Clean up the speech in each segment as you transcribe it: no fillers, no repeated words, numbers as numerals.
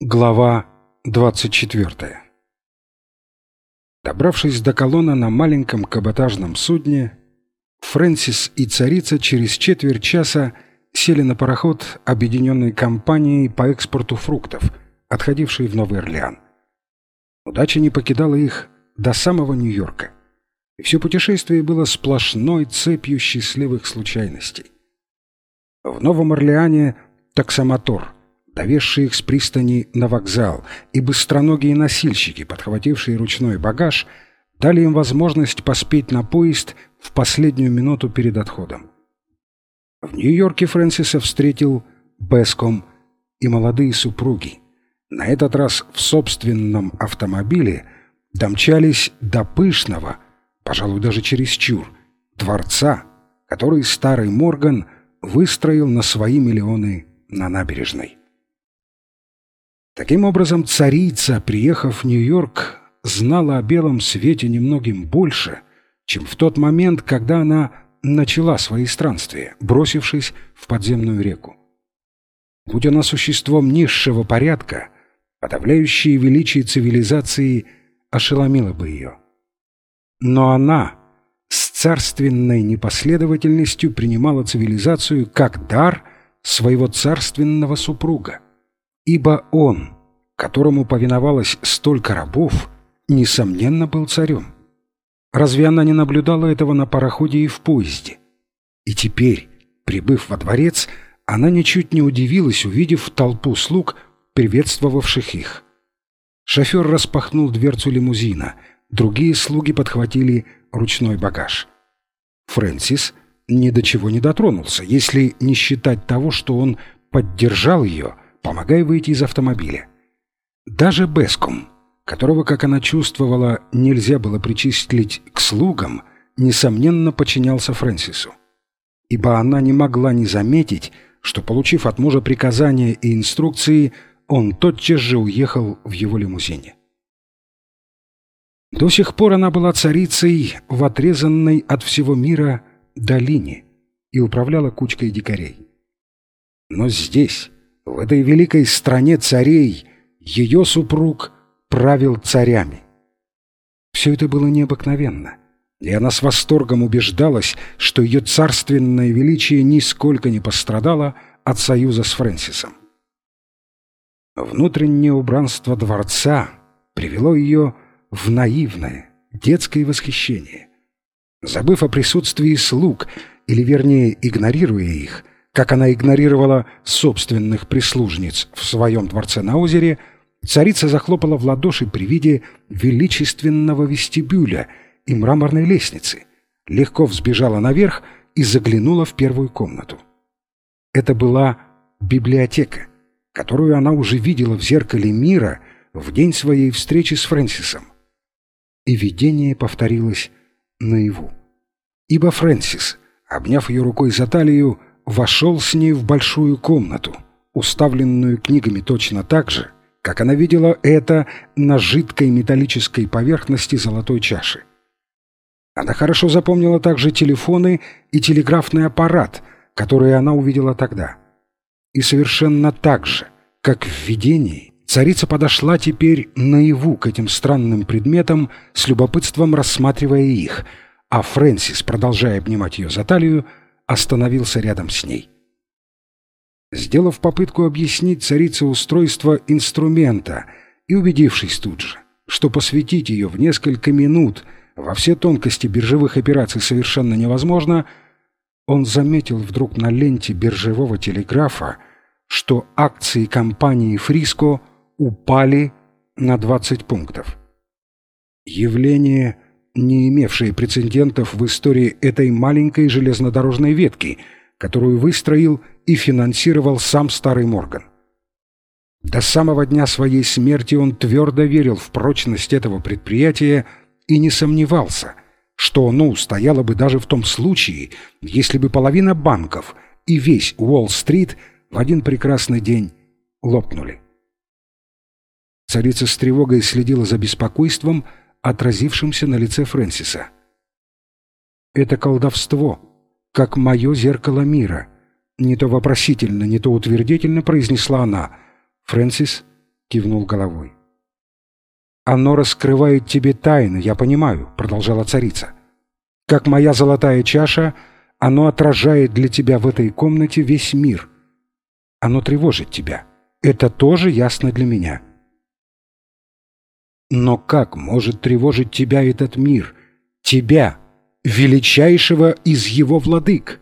Глава 24. Добравшись до Колона на маленьком каботажном судне, Фрэнсис и царица через четверть часа сели на пароход объединенной компанией по экспорту фруктов, отходившей в Новый Орлеан. Удача не покидала их до самого Нью-Йорка, и все путешествие было сплошной цепью счастливых случайностей. В Новом Орлеане таксомотор, довезшие их с пристани на вокзал, и быстроногие носильщики, подхватившие ручной багаж, дали им возможность поспеть на поезд в последнюю минуту перед отходом. В Нью-Йорке Фрэнсиса встретил Бэском и молодые супруги. На этот раз в собственном автомобиле домчались до пышного, пожалуй, даже чересчур, дворца, который старый Морган выстроил на свои миллионы на набережной. Таким образом, царица, приехав в Нью-Йорк, знала о белом свете немногим больше, чем в тот момент, когда она начала свои странствия, бросившись в подземную реку. Будь она существом низшего порядка, подавляющее величие цивилизации ошеломило бы ее. Но она с царственной непоследовательностью принимала цивилизацию как дар своего царственного супруга, ибо он, которому повиновалось столько рабов, несомненно, был царем. Разве она не наблюдала этого на пароходе и в поезде? И теперь, прибыв во дворец, она ничуть не удивилась, увидев толпу слуг, приветствовавших их. Шофер распахнул дверцу лимузина, другие слуги подхватили ручной багаж. Фрэнсис ни до чего не дотронулся, если не считать того, что он поддержал ее, помогая выйти из автомобиля. Даже Бэском, которого, как она чувствовала, нельзя было причислить к слугам, несомненно подчинялся Фрэнсису. Ибо она не могла не заметить, что, получив от мужа приказания и инструкции, он тотчас же уехал в его лимузине. До сих пор она была царицей в отрезанной от всего мира долине и управляла кучкой дикарей. Но здесь, в этой великой стране царей, ее супруг правил царями. Все это было необыкновенно, и она с восторгом убеждалась, что ее царственное величие нисколько не пострадало от союза с Фрэнсисом. Внутреннее убранство дворца привело ее в наивное, детское восхищение. Забыв о присутствии слуг, или вернее игнорируя их, как она игнорировала собственных прислужниц в своем дворце на озере, царица захлопала в ладоши при виде величественного вестибюля и мраморной лестницы, легко взбежала наверх и заглянула в первую комнату. Это была библиотека, которую она уже видела в зеркале мира в день своей встречи с Фрэнсисом. И видение повторилось наяву. Ибо Фрэнсис, обняв ее рукой за талию, вошел с ней в большую комнату, уставленную книгами точно так же, как она видела это на жидкой металлической поверхности золотой чаши. Она хорошо запомнила также телефоны и телеграфный аппарат, которые она увидела тогда. И совершенно так же, как в видении, царица подошла теперь наяву к этим странным предметам, с любопытством рассматривая их, а Фрэнсис, продолжая обнимать ее за талию, остановился рядом с ней. Сделав попытку объяснить царице устройство инструмента и убедившись тут же, что посвятить ее в несколько минут во все тонкости биржевых операций совершенно невозможно, он заметил вдруг на ленте биржевого телеграфа, что акции компании «Фриско» упали на 20 пунктов. Явление, не имевшее прецедентов в истории этой маленькой железнодорожной ветки, которую выстроил и финансировал сам старый Морган. До самого дня своей смерти он твердо верил в прочность этого предприятия и не сомневался, что оно устояло бы даже в том случае, если бы половина банков и весь Уолл-стрит в один прекрасный день лопнули. Царица с тревогой следила за беспокойством, отразившимся на лице Фрэнсиса. «Это колдовство, как мое зеркало мира», — не то вопросительно, не то утвердительно произнесла она. Фрэнсис кивнул головой. «Оно раскрывает тебе тайны, я понимаю», — продолжала царица. «Как моя золотая чаша, оно отражает для тебя в этой комнате весь мир. Оно тревожит тебя. Это тоже ясно для меня». «Но как может тревожить тебя этот мир? Тебя, величайшего из его владык?»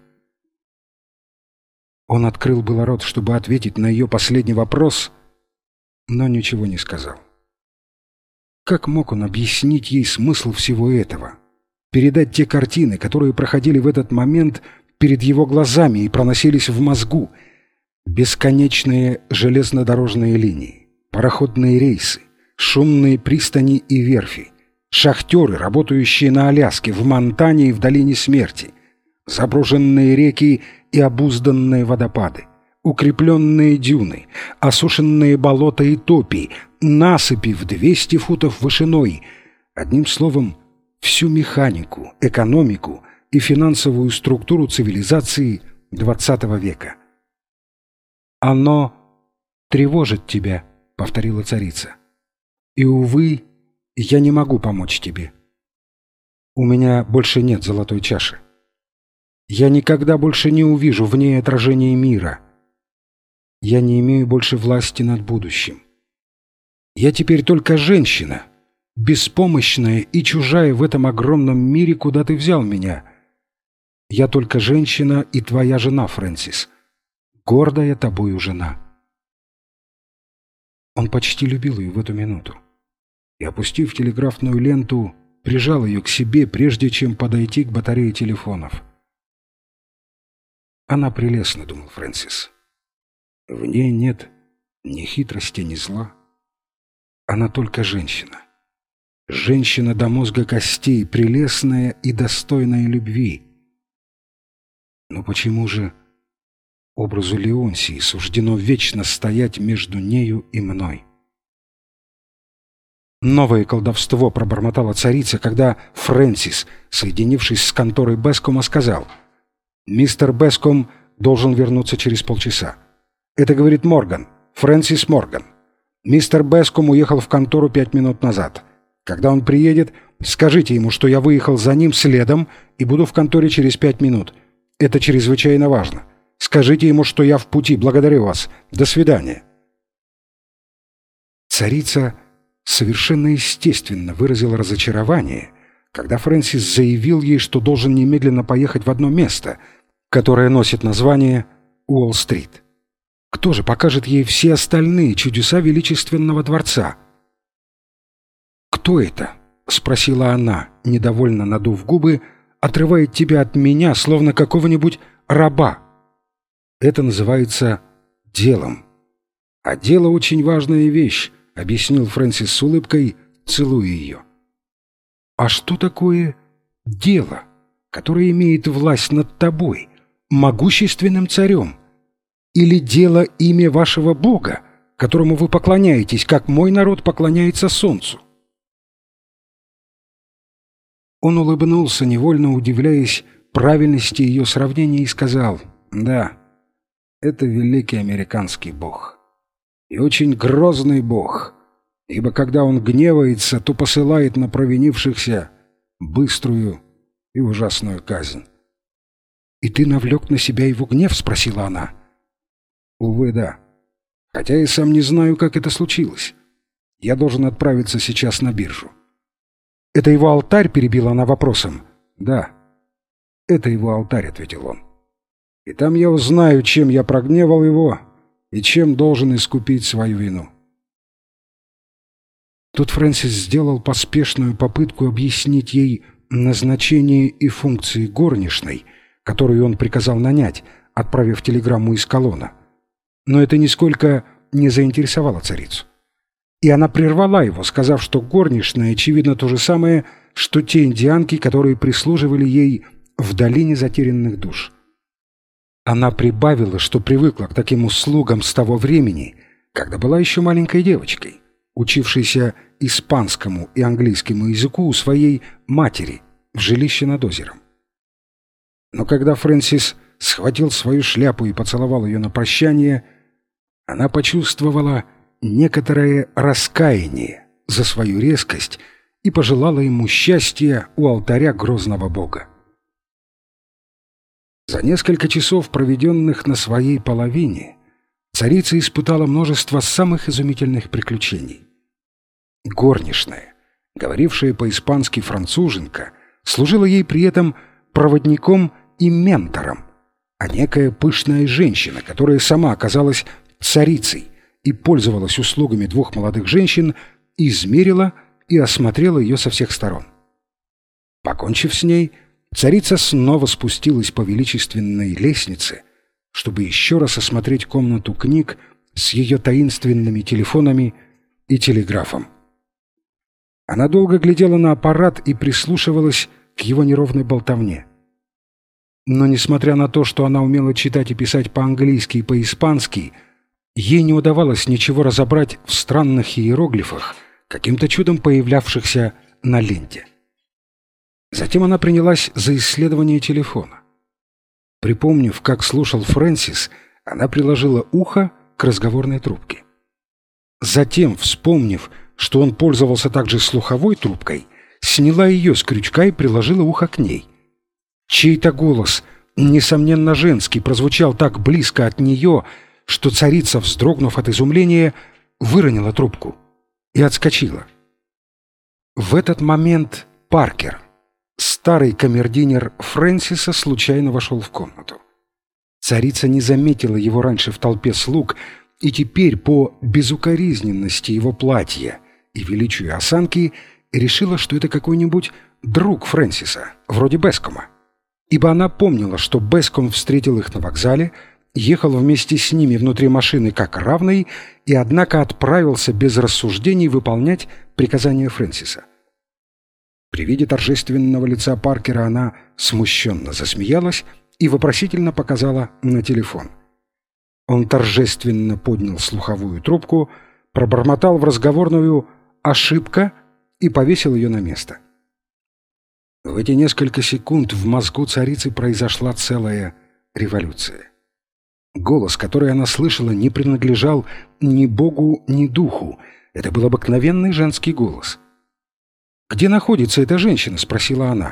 Он открыл было рот, чтобы ответить на ее последний вопрос, но ничего не сказал. Как мог он объяснить ей смысл всего этого? Передать те картины, которые проходили в этот момент перед его глазами и проносились в мозгу? Бесконечные железнодорожные линии, пароходные рейсы, шумные пристани и верфи, шахтеры, работающие на Аляске, в Монтане и в Долине Смерти, забруженные реки и обузданные водопады, укрепленные дюны, осушенные болота и топи, насыпи в 200 футов вышиной. Одним словом, всю механику, экономику и финансовую структуру цивилизации XX века. «Оно тревожит тебя», — повторила царица. «И, увы, я не могу помочь тебе. У меня больше нет золотой чаши. Я никогда больше не увижу в ней отражение мира. Я не имею больше власти над будущим. Я теперь только женщина, беспомощная и чужая в этом огромном мире, куда ты взял меня. Я только женщина и твоя жена, Фрэнсис, гордая тобою жена». Он почти любил ее в эту минуту и, опустив телеграфную ленту, прижал ее к себе, прежде чем подойти к батарее телефонов. «Она прелестна», — думал Фрэнсис. «В ней нет ни хитрости, ни зла. Она только женщина. Женщина до мозга костей, прелестная и достойная любви. Но почему же образу Леонсии суждено вечно стоять между нею и мной?» «Новое колдовство», — пробормотала царица, когда Фрэнсис, соединившись с конторой Бескома, сказал: «Мистер Беском должен вернуться через полчаса. Это говорит Морган, Фрэнсис Морган. Мистер Беском уехал в контору 5 минут назад. Когда он приедет, скажите ему, что я выехал за ним следом и буду в конторе через 5 минут. Это чрезвычайно важно. Скажите ему, что я в пути. Благодарю вас. До свидания». Царица совершенно естественно выразила разочарование, когда Фрэнсис заявил ей, что должен немедленно поехать в одно место, которое носит название Уолл-стрит. Кто же покажет ей все остальные чудеса величественного дворца? «Кто это?» — спросила она, недовольно надув губы, «отрывает тебя от меня, словно какого-нибудь раба. Это называется делом. А дело очень важная вещь», — объяснил Фрэнсис с улыбкой, целуя ее. «А что такое дело, которое имеет власть над тобой, могущественным царем? Или дело имя вашего Бога, которому вы поклоняетесь, как мой народ поклоняется солнцу?» Он улыбнулся, невольно удивляясь правильности ее сравнения, и сказал: «Да, это великий американский бог. И очень грозный бог, ибо когда он гневается, то посылает на провинившихся быструю и ужасную казнь». «И ты навлек на себя его гнев?» — спросила она. «Увы, да. Хотя и сам не знаю, как это случилось. Я должен отправиться сейчас на биржу». «Это его алтарь?» — перебила она вопросом. «Да, это его алтарь», — ответил он. «И там я узнаю, чем я прогневал его и чем должен искупить свою вину». Тут Фрэнсис сделал поспешную попытку объяснить ей назначение и функции горничной, которую он приказал нанять, отправив телеграмму из Колона. Но это нисколько не заинтересовало царицу. И она прервала его, сказав, что горничная, очевидно, то же самое, что те индианки, которые прислуживали ей в долине затерянных душ. Она прибавила, что привыкла к таким услугам с того времени, когда была еще маленькой девочкой, учившейся испанскому и английскому языку у своей матери в жилище над озером. Но когда Фрэнсис схватил свою шляпу и поцеловал ее на прощание, она почувствовала некоторое раскаяние за свою резкость и пожелала ему счастья у алтаря грозного бога. За несколько часов, проведенных на своей половине, царица испытала множество самых изумительных приключений. Горничная, говорившая по-испански француженка, служила ей при этом проводником и ментором, а некая пышная женщина, которая сама оказалась царицей и пользовалась услугами двух молодых женщин, измерила и осмотрела ее со всех сторон. Покончив с ней, царица снова спустилась по величественной лестнице, чтобы еще раз осмотреть комнату книг с ее таинственными телефонами и телеграфом. Она долго глядела на аппарат и прислушивалась к его неровной болтовне. Но, несмотря на то, что она умела читать и писать по-английски и по-испански, ей не удавалось ничего разобрать в странных иероглифах, каким-то чудом появлявшихся на ленте. Затем она принялась за исследование телефона. Припомнив, как слушал Фрэнсис, она приложила ухо к разговорной трубке. Затем, вспомнив, что он пользовался также слуховой трубкой, сняла ее с крючка и приложила ухо к ней. Чей-то голос, несомненно женский, прозвучал так близко от нее, что царица, вздрогнув от изумления, выронила трубку и отскочила. В этот момент Паркер, старый камердинер Фрэнсиса, случайно вошел в комнату. Царица не заметила его раньше в толпе слуг, и теперь по безукоризненности его платья и величию осанки решила, что это какой-нибудь друг Фрэнсиса, вроде Бескома. Ибо она помнила, что Беском встретил их на вокзале, ехал вместе с ними внутри машины как равный и, однако, отправился без рассуждений выполнять приказания Фрэнсиса. При виде торжественного лица Паркера она смущенно засмеялась и вопросительно показала на телефон. Он торжественно поднял слуховую трубку, пробормотал в разговорную «ошибка» и повесил ее на место. В эти несколько секунд в мозгу царицы произошла целая революция. Голос, который она слышала, не принадлежал ни богу, ни духу. Это был обыкновенный женский голос. «Где находится эта женщина?» — спросила она.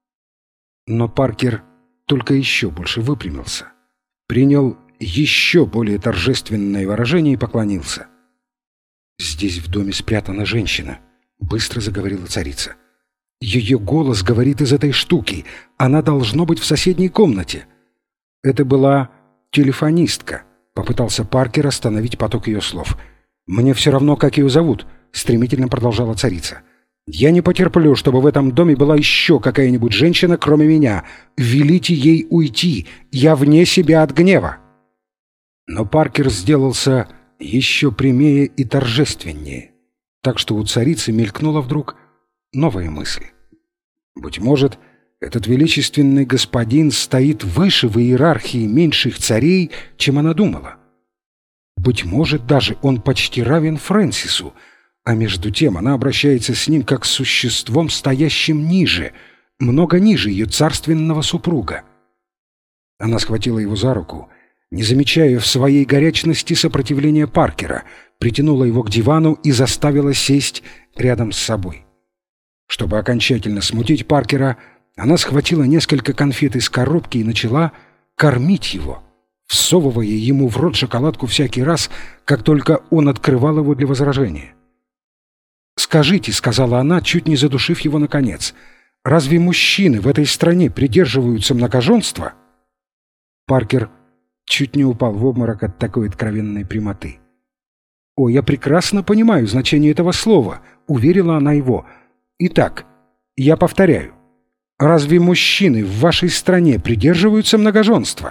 Но Паркер только еще больше выпрямился, принял еще более торжественное выражение и поклонился. «Здесь в доме спрятана женщина», — быстро заговорила царица. «Ее голос говорит из этой штуки. Она должно быть в соседней комнате». Это была телефонистка. Попытался Паркер остановить поток ее слов. «Мне все равно, как ее зовут», — стремительно продолжала царица. «Я не потерплю, чтобы в этом доме была еще какая-нибудь женщина, кроме меня. Велите ей уйти. Я вне себя от гнева». Но Паркер сделался еще прямее и торжественнее, так что у царицы мелькнула вдруг новая мысль. Быть может, этот величественный господин стоит выше в иерархии меньших царей, чем она думала. Быть может, даже он почти равен Фрэнсису, а между тем она обращается с ним как с существом, стоящим ниже, много ниже ее царственного супруга. Она схватила его за руку, не замечая в своей горячности сопротивления Паркера, притянула его к дивану и заставила сесть рядом с собой. Чтобы окончательно смутить Паркера, она схватила несколько конфет из коробки и начала кормить его, всовывая ему в рот шоколадку всякий раз, как только он открывал его для возражения. «Скажите», — сказала она, чуть не задушив его наконец, — «разве мужчины в этой стране придерживаются многоженства?» Паркер чуть не упал в обморок от такой откровенной прямоты. «О, я прекрасно понимаю значение этого слова», — уверила она его. «Итак, я повторяю, разве мужчины в вашей стране придерживаются многоженства?»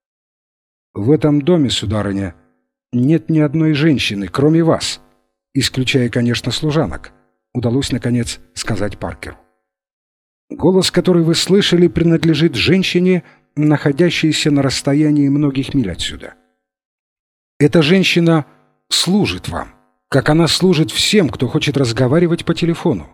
«В этом доме, сударыня, нет ни одной женщины, кроме вас, исключая, конечно, служанок», — удалось, наконец, сказать Паркеру. «Голос, который вы слышали, принадлежит женщине, находящейся на расстоянии многих миль отсюда. Эта женщина служит вам, как она служит всем, кто хочет разговаривать по телефону».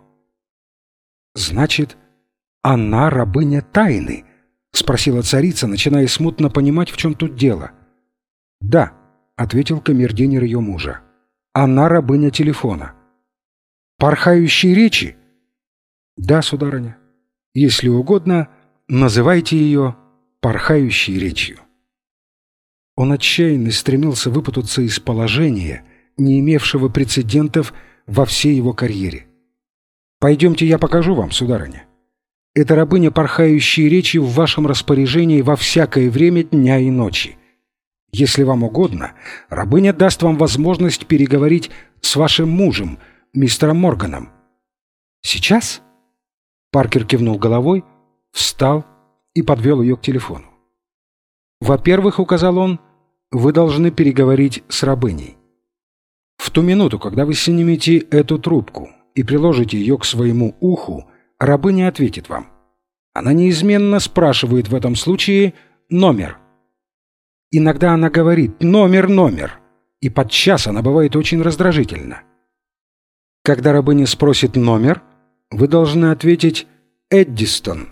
«Значит, она рабыня тайны?» — спросила царица, начиная смутно понимать, в чем тут дело. «Да», — ответил камердинер ее мужа. Она рабыня телефона. Порхающей речи? Да, сударыня. Если угодно, называйте ее порхающей речью. Он отчаянно стремился выпутаться из положения, не имевшего прецедентов во всей его карьере. «Пойдемте, я покажу вам, сударыня. Эта рабыня порхающей речи в вашем распоряжении во всякое время дня и ночи. Если вам угодно, рабыня даст вам возможность переговорить с вашим мужем, мистером Морганом». «Сейчас?» Паркер кивнул головой, встал и подвел ее к телефону. «Во-первых, — указал он, — вы должны переговорить с рабыней. В ту минуту, когда вы снимете эту трубку и приложите ее к своему уху, рабыня ответит вам. Она неизменно спрашивает в этом случае номер. Иногда она говорит «номер», и подчас она бывает очень раздражительна. Когда рабыня спросит номер, вы должны ответить «Эддистон,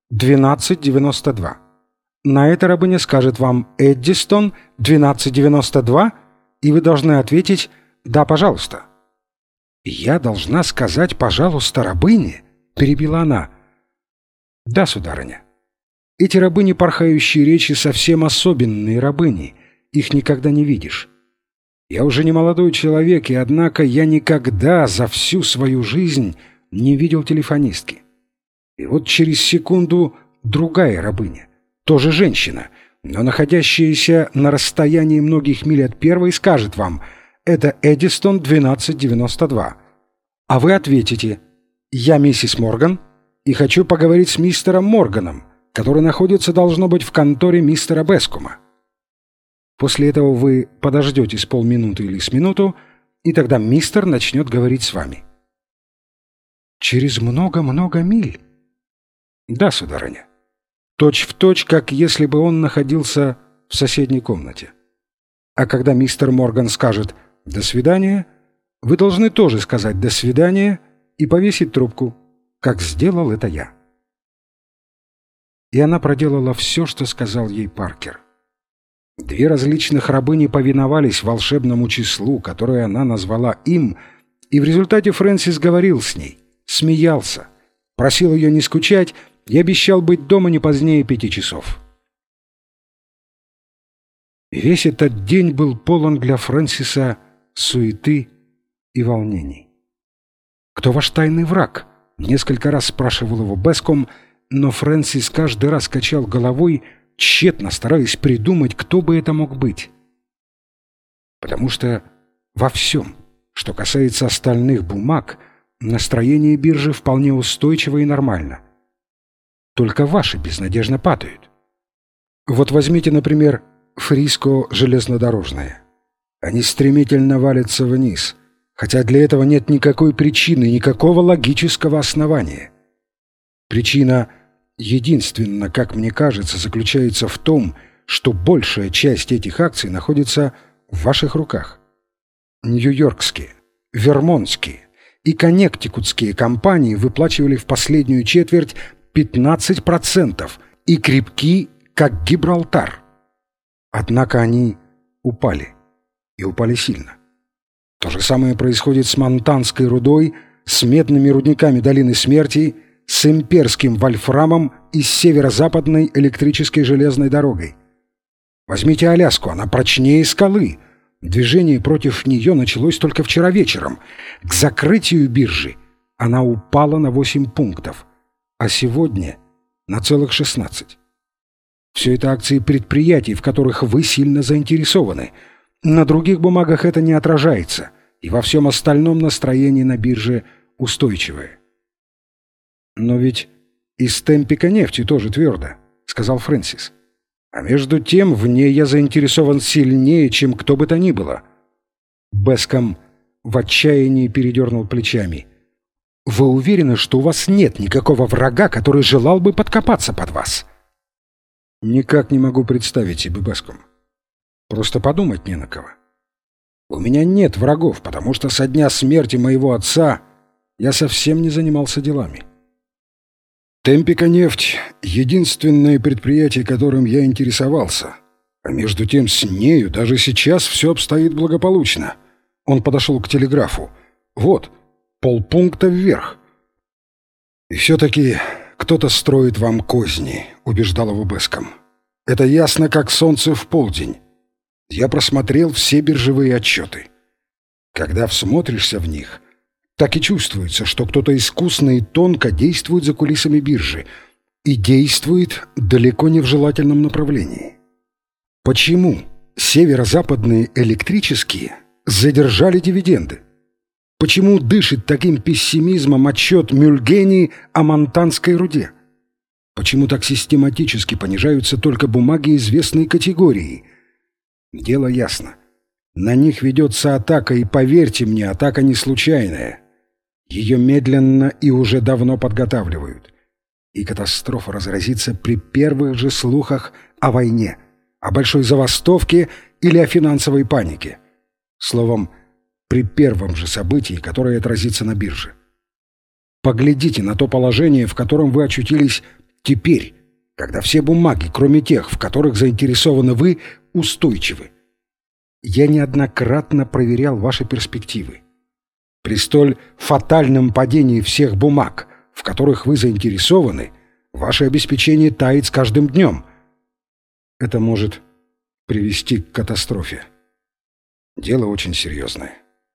1292». На это рабыня скажет вам «Эддистон, 1292», и вы должны ответить «Да, пожалуйста». «Я должна сказать «пожалуйста» рабыне?» — перебила она. «Да, сударыня. Эти рабыни порхающие речи совсем особенные рабыни, их никогда не видишь. Я уже не молодой человек, и однако я никогда за всю свою жизнь не видел телефонистки. И вот через секунду другая рабыня, тоже женщина, но находящаяся на расстоянии многих миль от первой, скажет вам «Это Эддистон, 1292». А вы ответите «Я миссис Морган и хочу поговорить с мистером Морганом, который находится, должно быть, в конторе мистера Бескома». После этого вы подождете с полминуты или с минуту, и тогда мистер начнет говорить с вами. «Через много-много миль?» «Да, сударыня. Точь в точь, как если бы он находился в соседней комнате. А когда мистер Морган скажет «до свидания», вы должны тоже сказать «до свидания» и повесить трубку, как сделал это я». И она проделала все, что сказал ей Паркер. Две различных рабыни повиновались волшебному числу, которое она назвала им, и в результате Фрэнсис говорил с ней, смеялся, просил ее не скучать и обещал быть дома не позднее 5 часов. Весь этот день был полон для Фрэнсиса суеты и волнений. «Кто ваш тайный враг?» — несколько раз спрашивал его Беском, но Фрэнсис каждый раз качал головой, тщетно стараясь придумать, кто бы это мог быть. Потому что во всем, что касается остальных бумаг, настроение биржи вполне устойчиво и нормально. Только ваши безнадежно падают. Вот возьмите, например, Фриско железнодорожное. Они стремительно валятся вниз, хотя для этого нет никакой причины, никакого логического основания. Причина единственно, как мне кажется, заключается в том, что большая часть этих акций находится в ваших руках. Нью-Йоркские, Вермонтские и Коннектикутские компании выплачивали в последнюю четверть 15% и крепки, как Гибралтар. Однако они упали, и упали сильно. То же самое происходит с Монтанской рудой, с медными рудниками Долины Смерти, с имперским вольфрамом и с северо-западной электрической железной дорогой. Возьмите Аляску, она прочнее скалы. Движение против нее началось только вчера вечером. К закрытию биржи она упала на 8 пунктов, а сегодня на целых 16. Все это акции предприятий, в которых вы сильно заинтересованы. На других бумагах это не отражается, и во всем остальном настроение на бирже устойчивое. «Но ведь из Темпика нефти тоже твердо», — сказал Фрэнсис. «А между тем в ней я заинтересован сильнее, чем кто бы то ни было». Беском в отчаянии передернул плечами. «Вы уверены, что у вас нет никакого врага, который желал бы подкопаться под вас?» «Никак не могу представить себе, Беском. Просто подумать не на кого. У меня нет врагов, потому что со дня смерти моего отца я совсем не занимался делами. Темпика нефть — единственное предприятие, которым я интересовался. А между тем с нею даже сейчас все обстоит благополучно. Он подошел к телеграфу. «Вот, полпункта вверх». «И все-таки кто-то строит вам козни», — убеждал его Беском. «Это ясно, как солнце в полдень. Я просмотрел все биржевые отчеты. Когда всмотришься в них, так и чувствуется, что кто-то искусно и тонко действует за кулисами биржи и действует далеко не в желательном направлении. Почему северо-западные электрические задержали дивиденды? Почему дышит таким пессимизмом отчет Мюльгени о монтанской руде? Почему так систематически понижаются только бумаги известной категории? Дело ясно. На них ведется атака, и, поверьте мне, атака не случайная. Ее медленно и уже давно подготавливают. И катастрофа разразится при первых же слухах о войне, о большой забастовке или о финансовой панике. Словом, при первом же событии, которое отразится на бирже. Поглядите на то положение, в котором вы очутились теперь, когда все бумаги, кроме тех, в которых заинтересованы вы, устойчивы. Я неоднократно проверял ваши перспективы. При столь фатальном падении всех бумаг, в которых вы заинтересованы, ваше обеспечение тает с каждым днем. Это может привести к катастрофе. Дело очень серьезное.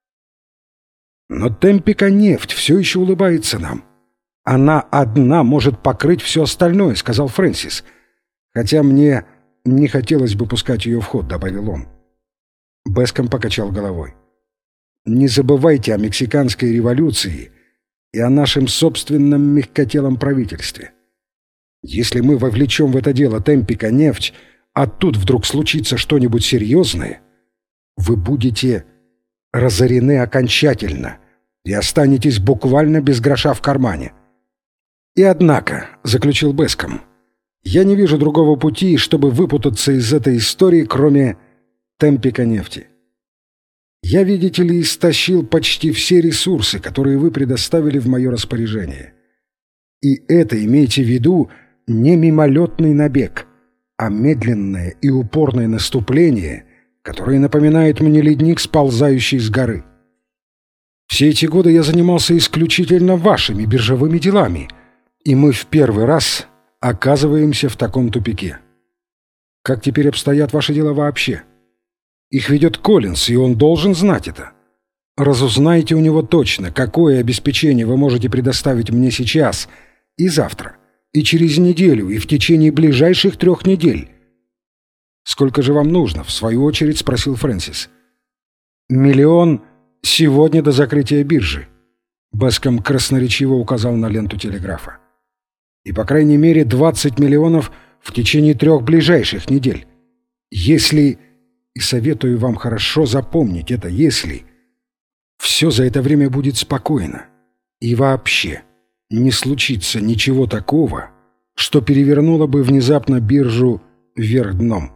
Но Темпика нефть все еще улыбается нам. Она одна может покрыть все остальное, сказал Фрэнсис. Хотя мне не хотелось бы пускать ее в ход, добавил он. Беском покачал головой. Не забывайте о мексиканской революции и о нашем собственном мягкотелом правительстве. Если мы вовлечем в это дело Темпика нефть, а тут вдруг случится что-нибудь серьезное, вы будете разорены окончательно и останетесь буквально без гроша в кармане. И однако, — заключил Беском, — я не вижу другого пути, чтобы выпутаться из этой истории, кроме Темпика нефти. Я, видите ли, истощил почти все ресурсы, которые вы предоставили в мое распоряжение. И это, имейте в виду, не мимолетный набег, а медленное и упорное наступление, которое напоминает мне ледник, сползающий с горы. Все эти годы я занимался исключительно вашими биржевыми делами, и мы в первый раз оказываемся в таком тупике. Как теперь обстоят ваши дела вообще? Их ведет Коллинс, и он должен знать это. Разузнайте у него точно, какое обеспечение вы можете предоставить мне сейчас и завтра, и через неделю, и в течение ближайших 3 недель. «Сколько же вам нужно?» — в свою очередь спросил Фрэнсис. «1 миллион сегодня до закрытия биржи», — Беском красноречиво указал на ленту телеграфа. «И, по крайней мере, 20 миллионов в течение 3 ближайших недель. Если, и советую вам хорошо запомнить это, если все за это время будет спокойно, и вообще не случится ничего такого, что перевернуло бы внезапно биржу вверх дном».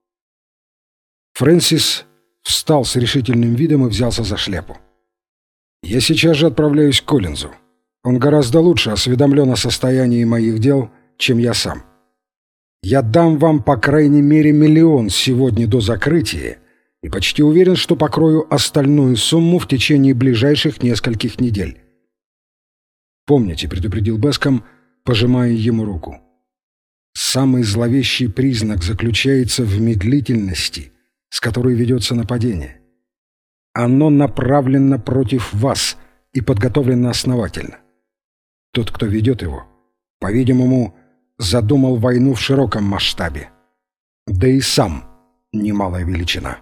Фрэнсис встал с решительным видом и взялся за шляпу. «Я сейчас же отправляюсь к Коллинзу. Он гораздо лучше осведомлен о состоянии моих дел, чем я сам. Я дам вам по крайней мере 1 миллион сегодня до закрытия и почти уверен, что покрою остальную сумму в течение ближайших нескольких недель». «Помните», — предупредил Беском, пожимая ему руку, «самый зловещий признак заключается в медлительности, с которой ведется нападение. Оно направлено против вас и подготовлено основательно. Тот, кто ведет его, по-видимому, задумал войну в широком масштабе. Да и сам немалая величина».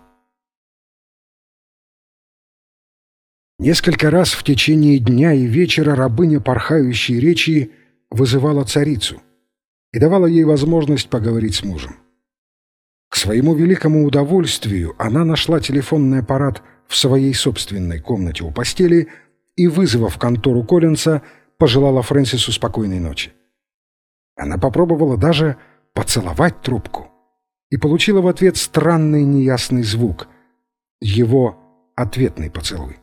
Несколько раз в течение дня и вечера рабыня порхающей речи вызывала царицу и давала ей возможность поговорить с мужем. К своему великому удовольствию она нашла телефонный аппарат в своей собственной комнате у постели и, вызвав контору Коллинса, пожелала Фрэнсису спокойной ночи. Она попробовала даже поцеловать трубку и получила в ответ странный неясный звук — его ответный поцелуй.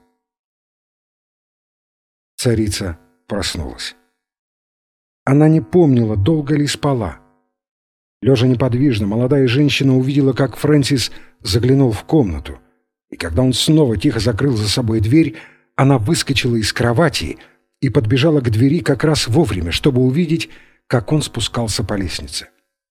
Царица проснулась. Она не помнила, долго ли спала. Лежа неподвижно, молодая женщина увидела, как Фрэнсис заглянул в комнату И когда он снова тихо закрыл за собой дверь, она выскочила из кровати и подбежала к двери как раз вовремя, чтобы увидеть, как он спускался по лестнице.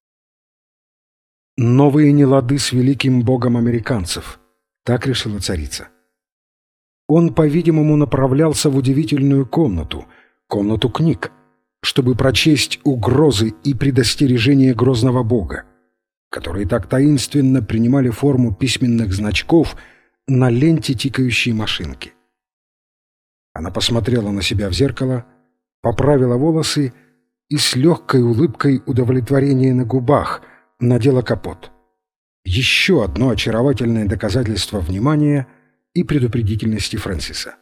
Новые нелады с великим богом американцев, так решила царица. Он, по-видимому, направлялся в удивительную комнату книг, чтобы прочесть угрозы и предостережения грозного бога, которые так таинственно принимали форму письменных значков на ленте тикающей машинки. Она посмотрела на себя в зеркало, поправила волосы и с легкой улыбкой удовлетворения на губах надела капот. Еще одно очаровательное доказательство внимания и предупредительности Фрэнсиса.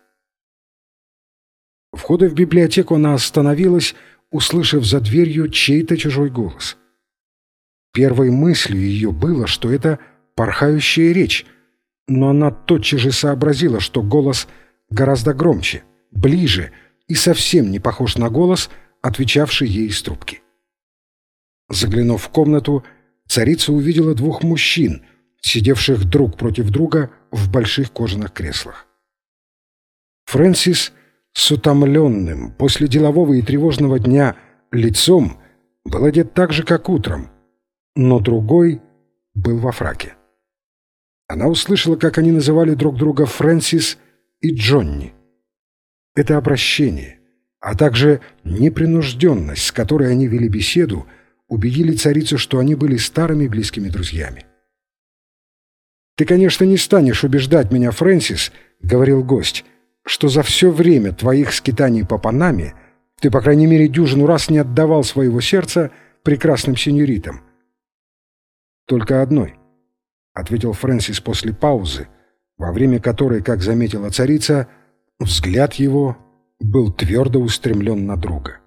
У входа в библиотеку она остановилась, услышав за дверью чей-то чужой голос. Первой мыслью ее было, что это порхающая речь, но она тотчас же сообразила, что голос гораздо громче, ближе и совсем не похож на голос, отвечавший ей из трубки. Заглянув в комнату, царица увидела двух мужчин, сидевших друг против друга в больших кожаных креслах. Фрэнсис с утомленным после делового и тревожного дня лицом был одет так же, как утром, но другой был во фраке. Она услышала, как они называли друг друга Фрэнсис и Джонни. Это обращение, а также непринужденность, с которой они вели беседу, убедили царицу, что они были старыми близкими друзьями. «Ты, конечно, не станешь убеждать меня, Фрэнсис, — говорил гость, — что за все время твоих скитаний по Панаме ты, по крайней мере, дюжину раз не отдавал своего сердца прекрасным сеньоритам». «Только одной», — ответил Фрэнсис после паузы, во время которой, как заметила царица, взгляд его был твердо устремлен на друга.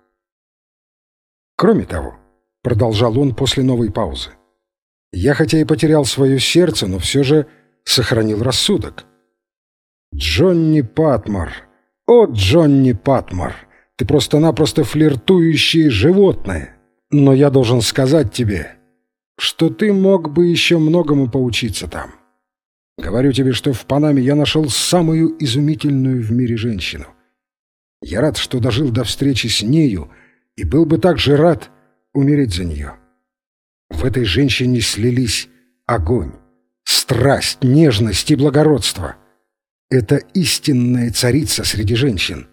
«Кроме того, — продолжал он после новой паузы, — я хотя и потерял свое сердце, но все же сохранил рассудок. Джонни Патмор, о, Джонни Патмор, ты просто-напросто флиртующее животное, но я должен сказать тебе, что ты мог бы еще многому поучиться там. Говорю тебе, что в Панаме я нашел самую изумительную в мире женщину. Я рад, что дожил до встречи с нею, и был бы также рад умереть за нее. В этой женщине слились огонь, страсть, нежность и благородство. Это истинная царица среди женщин».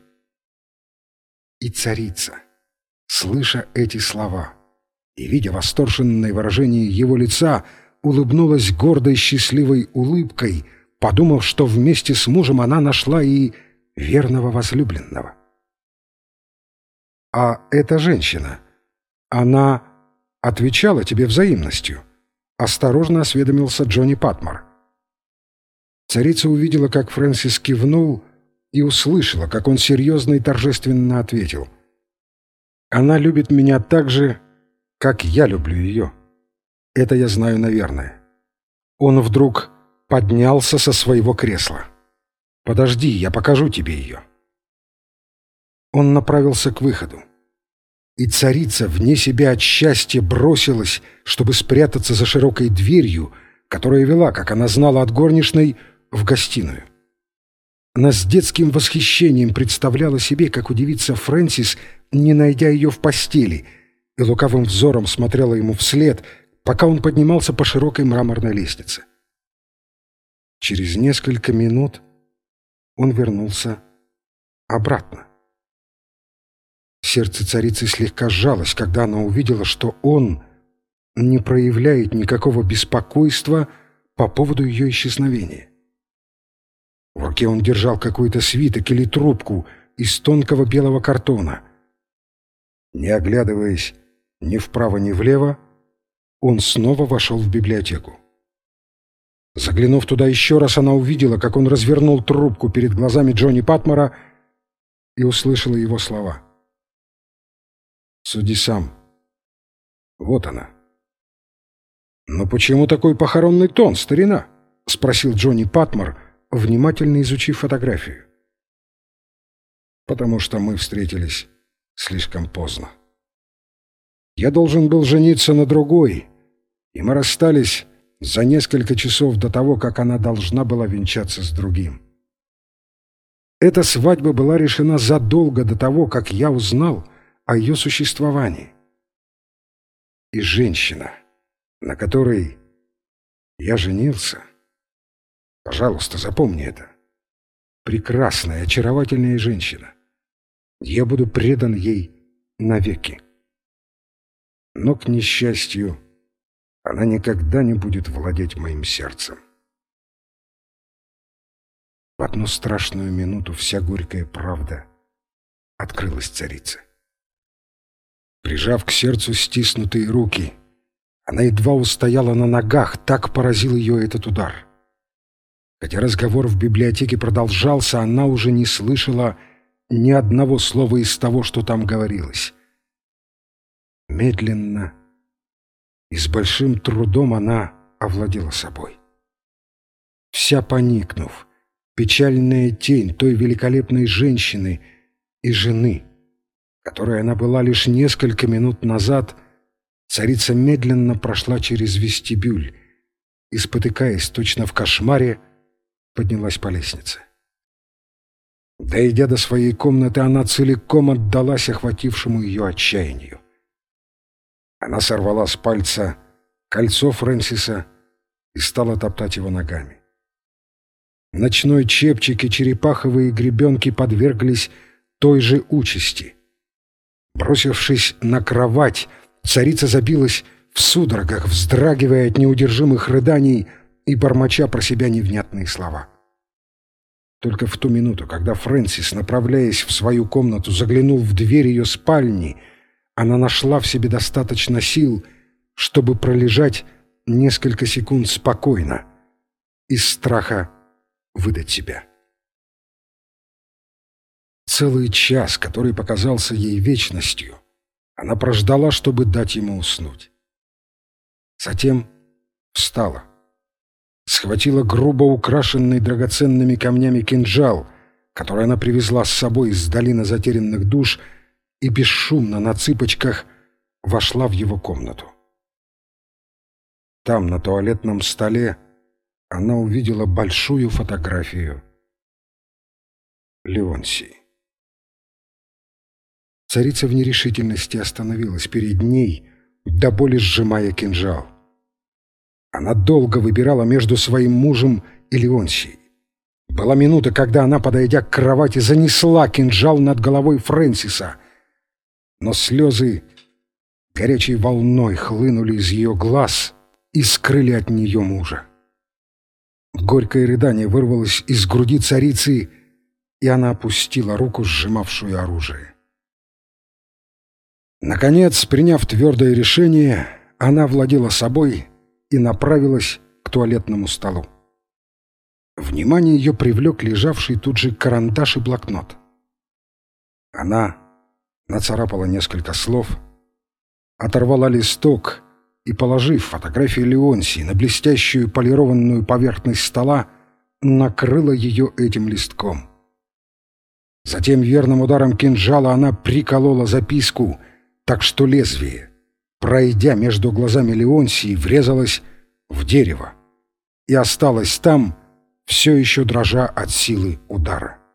И царица, слыша эти слова и видя восторженное выражение его лица, улыбнулась гордой счастливой улыбкой, подумав, что вместе с мужем она нашла и верного возлюбленного. «А эта женщина, она отвечала тебе взаимностью?» — осторожно осведомился Джонни Патмор. Царица увидела, как Фрэнсис кивнул, и услышала, как он серьезно и торжественно ответил: «Она любит меня так же, как я люблю ее. Это я знаю, наверное». Он вдруг поднялся со своего кресла. «Подожди, я покажу тебе ее». Он направился к выходу. И царица вне себя от счастья бросилась, чтобы спрятаться за широкой дверью, которая вела, как она знала от горничной, в гостиную. Она с детским восхищением представляла себе, как удивится Фрэнсис, не найдя ее в постели, и лукавым взором смотрела ему вслед, пока он поднимался по широкой мраморной лестнице. Через несколько минут он вернулся обратно. Сердце царицы слегка сжалось, когда она увидела, что он не проявляет никакого беспокойства по поводу ее исчезновения. В руке он держал какой-то свиток или трубку из тонкого белого картона. Не оглядываясь ни вправо, ни влево, он снова вошел в библиотеку. Заглянув туда еще раз, она увидела, как он развернул трубку перед глазами Джонни Патмора и услышала его слова. «Суди сам. Вот она». «Но почему такой похоронный тон, старина?» — спросил Джонни Патмор, внимательно изучив фотографию. «Потому что мы встретились слишком поздно. Я должен был жениться на другой, и мы расстались за несколько часов до того, как она должна была венчаться с другим. Эта свадьба была решена задолго до того, как я узнал о ее существовании. И женщина, на которой я женился, пожалуйста, запомни это, прекрасная, очаровательная женщина. Я буду предан ей навеки. Но, к несчастью, она никогда не будет владеть моим сердцем. В одну страшную минуту вся горькая правда открылась царице. Прижав к сердцу стиснутые руки, она едва устояла на ногах, так поразил ее этот удар. Хотя разговор в библиотеке продолжался, она уже не слышала ни одного слова из того, что там говорилось. Медленно и с большим трудом она овладела собой. Вся поникнув, печальная тень той великолепной женщины и жены, которой она была лишь несколько минут назад, царица медленно прошла через вестибюль и, спотыкаясь точно в кошмаре, поднялась по лестнице. Дойдя до своей комнаты, она целиком отдалась охватившему ее отчаянию. Она сорвала с пальца кольцо Фрэнсиса и стала топтать его ногами. Ночной чепчик и черепаховые гребенки подверглись той же участи. Бросившись на кровать, царица забилась в судорогах, вздрагивая от неудержимых рыданий и бормоча про себя невнятные слова. Только в ту минуту, когда Фрэнсис, направляясь в свою комнату, заглянул в дверь ее спальни, она нашла в себе достаточно сил, чтобы пролежать несколько секунд спокойно, из страха выдать себя. Целый час, который показался ей вечностью, она прождала, чтобы дать ему уснуть. Затем встала, схватила грубо украшенный драгоценными камнями кинжал, который она привезла с собой из долины затерянных душ, и бесшумно на цыпочках вошла в его комнату. Там, на туалетном столе, она увидела большую фотографию Леонсии. Царица в нерешительности остановилась перед ней, до боли сжимая кинжал. Она долго выбирала между своим мужем и Леонсией. Была минута, когда она, подойдя к кровати, занесла кинжал над головой Фрэнсиса, но слезы горячей волной хлынули из ее глаз и скрыли от нее мужа. Горькое рыдание вырвалось из груди царицы, и она опустила руку, сжимавшую оружие. Наконец, приняв твердое решение, она овладела собой и направилась к туалетному столу. Внимание ее привлек лежавший тут же карандаш и блокнот. Она нацарапала несколько слов, оторвала листок и, положив фотографию Леонсии на блестящую полированную поверхность стола, накрыла ее этим листком. Затем верным ударом кинжала она приколола записку, так что лезвие, пройдя между глазами Леонсии, врезалось в дерево и осталось там, все еще дрожа от силы удара.